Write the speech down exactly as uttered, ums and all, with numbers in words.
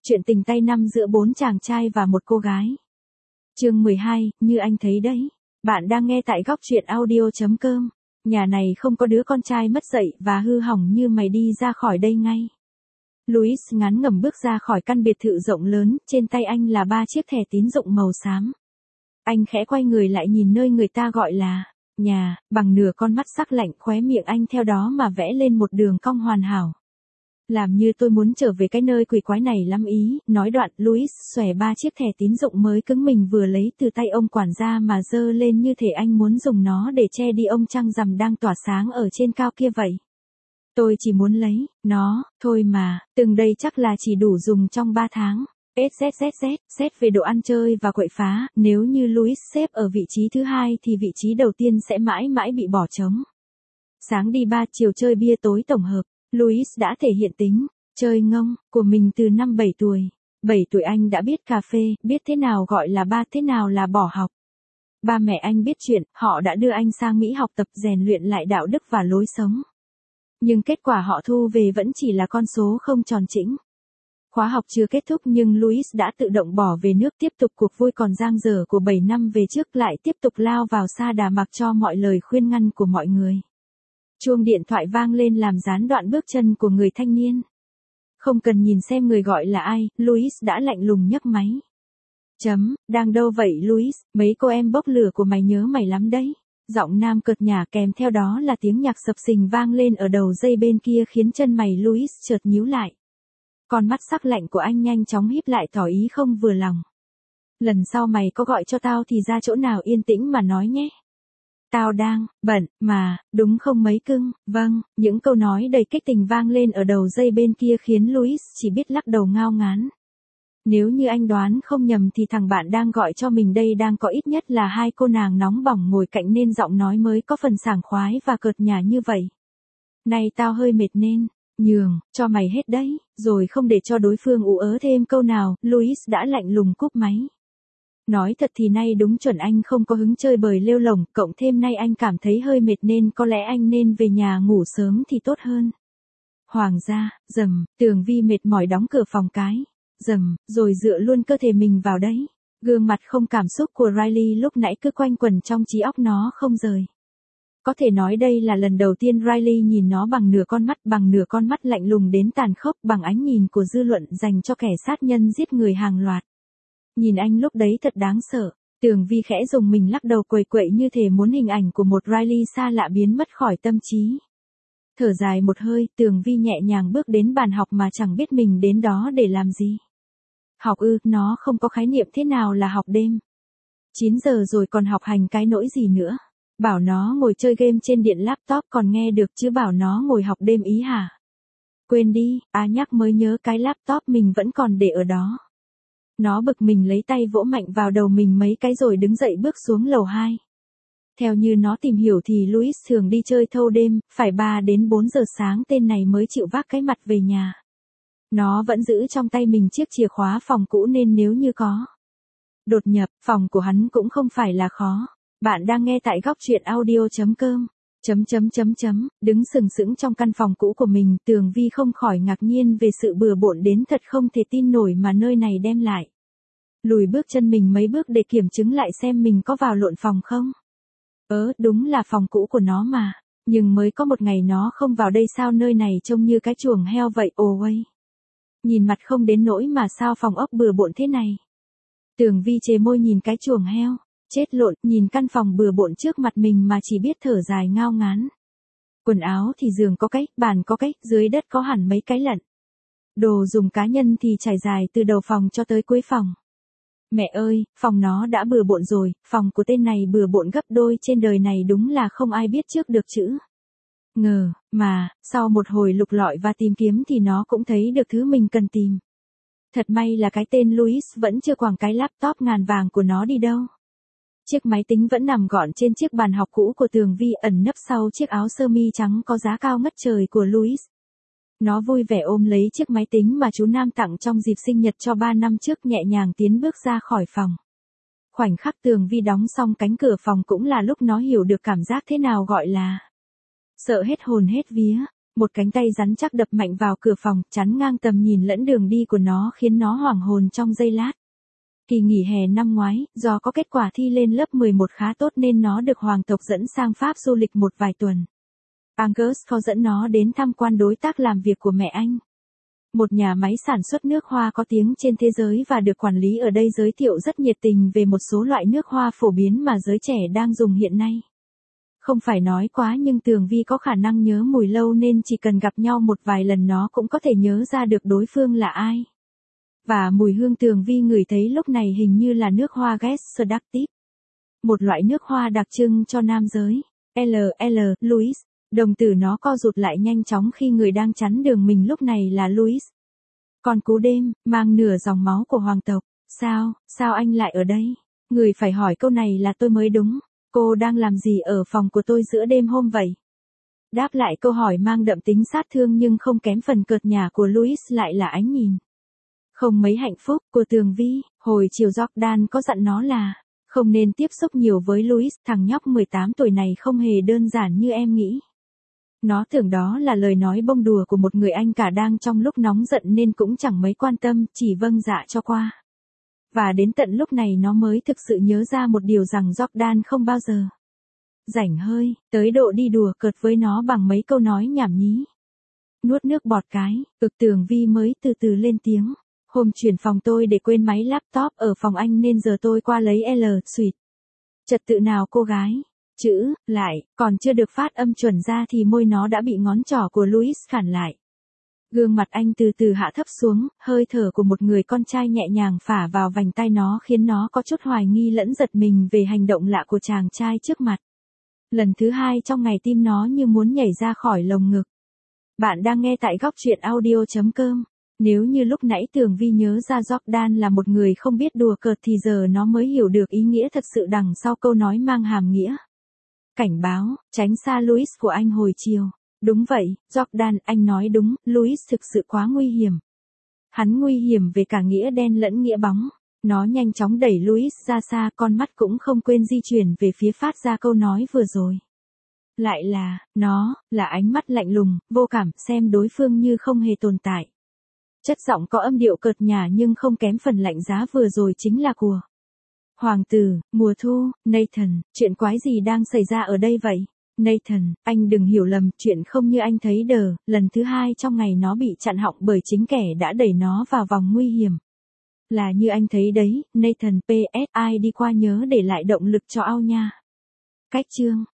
Chuyện tình tay năm giữa bốn chàng trai và một cô gái. Chương mười hai, như anh thấy đấy. Bạn đang nghe tại góc truyện audio chấm com. Nhà này không có đứa con trai mất dạy và hư hỏng như mày, đi ra khỏi đây ngay. Louis ngán ngẩm bước ra khỏi căn biệt thự rộng lớn, trên tay anh là ba chiếc thẻ tín dụng màu xám. Anh khẽ quay người lại nhìn nơi người ta gọi là nhà, bằng nửa con mắt sắc lạnh, khóe miệng anh theo đó mà vẽ lên một đường cong hoàn hảo. Làm như tôi muốn trở về cái nơi quỷ quái này lắm ý, nói đoạn Louis xòe ba chiếc thẻ tín dụng mới cứng mình vừa lấy từ tay ông quản gia mà giơ lên như thể anh muốn dùng nó để che đi ông trăng rằm đang tỏa sáng ở trên cao kia vậy. Tôi chỉ muốn lấy nó thôi mà, từng đây chắc là chỉ đủ dùng trong ba tháng. ét-zét-zét-zét, xét về độ ăn chơi và quậy phá, nếu như Louis xếp ở vị trí thứ hai thì vị trí đầu tiên sẽ mãi mãi bị bỏ trống. Sáng đi bar, chiều chơi bia, tối tổng hợp. Louis đã thể hiện tính chơi ngông của mình từ năm bảy tuổi. bảy tuổi anh đã biết cà phê, biết thế nào gọi là bar, thế nào là bỏ học. Ba mẹ anh biết chuyện, họ đã đưa anh sang Mỹ học tập rèn luyện lại đạo đức và lối sống. Nhưng kết quả họ thu về vẫn chỉ là con số không tròn chỉnh. Khóa học chưa kết thúc nhưng Louis đã tự động bỏ về nước, tiếp tục cuộc vui còn dang dở của bảy năm về trước, lại tiếp tục lao vào sa đà mặc cho mọi lời khuyên ngăn của mọi người. Chuông điện thoại vang lên làm gián đoạn bước chân của người thanh niên. Không cần nhìn xem người gọi là ai, Louis đã lạnh lùng nhấc máy. Chấm, đang đâu vậy Louis, mấy cô em bốc lửa của mày nhớ mày lắm đấy. Giọng nam cợt nhả kèm theo đó là tiếng nhạc sập sình vang lên ở đầu dây bên kia khiến chân mày Louis chợt nhíu lại. Con mắt sắc lạnh của anh nhanh chóng híp lại tỏ ý không vừa lòng. Lần sau mày có gọi cho tao thì ra chỗ nào yên tĩnh mà nói nhé. Tao đang bận mà, đúng không mấy cưng? Vâng, những câu nói đầy kích tình vang lên ở đầu dây bên kia khiến Louis chỉ biết lắc đầu ngao ngán. Nếu như anh đoán không nhầm thì thằng bạn đang gọi cho mình đây đang có ít nhất là hai cô nàng nóng bỏng ngồi cạnh nên giọng nói mới có phần sảng khoái và cợt nhả như vậy. Này tao hơi mệt nên nhường cho mày hết đấy, rồi không để cho đối phương ú ớ thêm câu nào, Louis đã lạnh lùng cúp máy. Nói thật thì nay đúng chuẩn anh không có hứng chơi bời lêu lổng, cộng thêm nay anh cảm thấy hơi mệt nên có lẽ anh nên về nhà ngủ sớm thì tốt hơn. Hoàng gia, rầm, Tường Vi mệt mỏi đóng cửa phòng cái, rầm, rồi dựa luôn cơ thể mình vào đấy. Gương mặt không cảm xúc của Riley lúc nãy cứ quanh quẩn trong trí óc nó không rời. Có thể nói đây là lần đầu tiên Riley nhìn nó bằng nửa con mắt, bằng nửa con mắt lạnh lùng đến tàn khốc, bằng ánh nhìn của dư luận dành cho kẻ sát nhân giết người hàng loạt. Nhìn anh lúc đấy thật đáng sợ. Tường Vi khẽ dùng mình lắc đầu quầy quậy như thể muốn hình ảnh của một Riley xa lạ biến mất khỏi tâm trí. Thở dài một hơi, Tường Vi nhẹ nhàng bước đến bàn học mà chẳng biết mình đến đó để làm gì. Học ư, nó không có khái niệm thế nào là học đêm. chín giờ rồi còn học hành cái nỗi gì nữa. Bảo nó ngồi chơi game trên điện laptop còn nghe được chứ bảo nó ngồi học đêm ý hả? Quên đi, à nhắc mới nhớ cái laptop mình vẫn còn để ở đó. Nó bực mình lấy tay vỗ mạnh vào đầu mình mấy cái rồi đứng dậy bước xuống lầu hai. Theo như nó tìm hiểu thì Louis thường đi chơi thâu đêm, phải ba đến bốn giờ sáng tên này mới chịu vác cái mặt về nhà. Nó vẫn giữ trong tay mình chiếc chìa khóa phòng cũ nên nếu như có đột nhập, phòng của hắn cũng không phải là khó. Bạn đang nghe tại góc truyện audio chấm com. Chấm chấm chấm chấm, đứng sừng sững trong căn phòng cũ của mình, Tường Vi không khỏi ngạc nhiên về sự bừa bộn đến thật không thể tin nổi mà nơi này đem lại. Lùi bước chân mình mấy bước để kiểm chứng lại xem mình có vào lộn phòng không. Ớ, đúng là phòng cũ của nó mà, nhưng mới có một ngày nó không vào đây sao, nơi này trông như cái chuồng heo vậy. Ồ ơi, nhìn mặt không đến nỗi mà sao phòng ốc bừa bộn thế này. Tường Vi chề môi nhìn cái chuồng heo. Chết lộn, nhìn căn phòng bừa bộn trước mặt mình mà chỉ biết thở dài ngao ngán. Quần áo thì giường có cái, bàn có cái, dưới đất có hẳn mấy cái lận. Đồ dùng cá nhân thì trải dài từ đầu phòng cho tới cuối phòng. Mẹ ơi, phòng nó đã bừa bộn rồi, phòng của tên này bừa bộn gấp đôi, trên đời này đúng là không ai biết trước được chữ. Ngờ, mà, sau một hồi lục lọi và tìm kiếm thì nó cũng thấy được thứ mình cần tìm. Thật may là cái tên Louis vẫn chưa quẳng cái laptop ngàn vàng của nó đi đâu. Chiếc máy tính vẫn nằm gọn trên chiếc bàn học cũ của Tường Vi, ẩn nấp sau chiếc áo sơ mi trắng có giá cao ngất trời của Louis. Nó vui vẻ ôm lấy chiếc máy tính mà chú Nam tặng trong dịp sinh nhật cho ba năm trước, nhẹ nhàng tiến bước ra khỏi phòng. Khoảnh khắc Tường Vi đóng xong cánh cửa phòng cũng là lúc nó hiểu được cảm giác thế nào gọi là sợ hết hồn hết vía. Một cánh tay rắn chắc đập mạnh vào cửa phòng, chắn ngang tầm nhìn lẫn đường đi của nó khiến nó hoảng hồn trong giây lát. Kỳ nghỉ hè năm ngoái, do có kết quả thi lên lớp mười một khá tốt nên nó được hoàng tộc dẫn sang Pháp du lịch một vài tuần. Angus có dẫn nó đến tham quan đối tác làm việc của mẹ anh. Một nhà máy sản xuất nước hoa có tiếng trên thế giới và được quản lý ở đây giới thiệu rất nhiệt tình về một số loại nước hoa phổ biến mà giới trẻ đang dùng hiện nay. Không phải nói quá nhưng Tường Vi có khả năng nhớ mùi lâu nên chỉ cần gặp nhau một vài lần nó cũng có thể nhớ ra được đối phương là ai. Và mùi hương Tường Vi ngửi thấy lúc này hình như là nước hoa Guess Seductive. Một loại nước hoa đặc trưng cho nam giới. L L Louis. Đồng tử nó co rụt lại nhanh chóng khi người đang chắn đường mình lúc này là Louis. Con cú đêm, mang nửa dòng máu của hoàng tộc. Sao, sao anh lại ở đây? Người phải hỏi câu này là tôi mới đúng. Cô đang làm gì ở phòng của tôi giữa đêm hôm vậy? Đáp lại câu hỏi mang đậm tính sát thương nhưng không kém phần cợt nhả của Louis lại là ánh nhìn không mấy hạnh phúc của Tường Vi. Hồi chiều Jordan có dặn nó là không nên tiếp xúc nhiều với Louis, thằng nhóc mười tám tuổi này không hề đơn giản như em nghĩ. Nó tưởng đó là lời nói bông đùa của một người anh cả đang trong lúc nóng giận nên cũng chẳng mấy quan tâm, chỉ vâng dạ cho qua. Và đến tận lúc này nó mới thực sự nhớ ra một điều rằng Jordan không bao giờ rảnh hơi, tới độ đi đùa cợt với nó bằng mấy câu nói nhảm nhí. Nuốt nước bọt cái, ực Tường Vi mới từ từ lên tiếng. Hôm chuyển phòng tôi để quên máy laptop ở phòng anh nên giờ tôi qua lấy L, suýt. Trật tự nào cô gái? Chữ, lại, còn chưa được phát âm chuẩn ra thì môi nó đã bị ngón trỏ của Louis khản lại. Gương mặt anh từ từ hạ thấp xuống, hơi thở của một người con trai nhẹ nhàng phả vào vành tai nó khiến nó có chút hoài nghi lẫn giật mình về hành động lạ của chàng trai trước mặt. Lần thứ hai trong ngày tim nó như muốn nhảy ra khỏi lồng ngực. Bạn đang nghe tại góc truyện audio chấm com. Nếu như lúc nãy Tường Vi nhớ ra Jordan là một người không biết đùa cợt thì giờ nó mới hiểu được ý nghĩa thật sự đằng sau câu nói mang hàm nghĩa. Cảnh báo, tránh xa Louis của anh hồi chiều. Đúng vậy, Jordan, anh nói đúng, Louis thực sự quá nguy hiểm. Hắn nguy hiểm về cả nghĩa đen lẫn nghĩa bóng. Nó nhanh chóng đẩy Louis ra xa, con mắt cũng không quên di chuyển về phía phát ra câu nói vừa rồi. Lại là, nó, là ánh mắt lạnh lùng, vô cảm, xem đối phương như không hề tồn tại. Chất giọng có âm điệu cợt nhả nhưng không kém phần lạnh giá vừa rồi chính là của hoàng tử, mùa thu. Nathan, chuyện quái gì đang xảy ra ở đây vậy? Nathan, anh đừng hiểu lầm, chuyện không như anh thấy đờ. Lần thứ hai trong ngày nó bị chặn họng bởi chính kẻ đã đẩy nó vào vòng nguy hiểm. Là như anh thấy đấy, Nathan. pê ét ai đi qua nhớ để lại động lực cho ao nha. Cách chương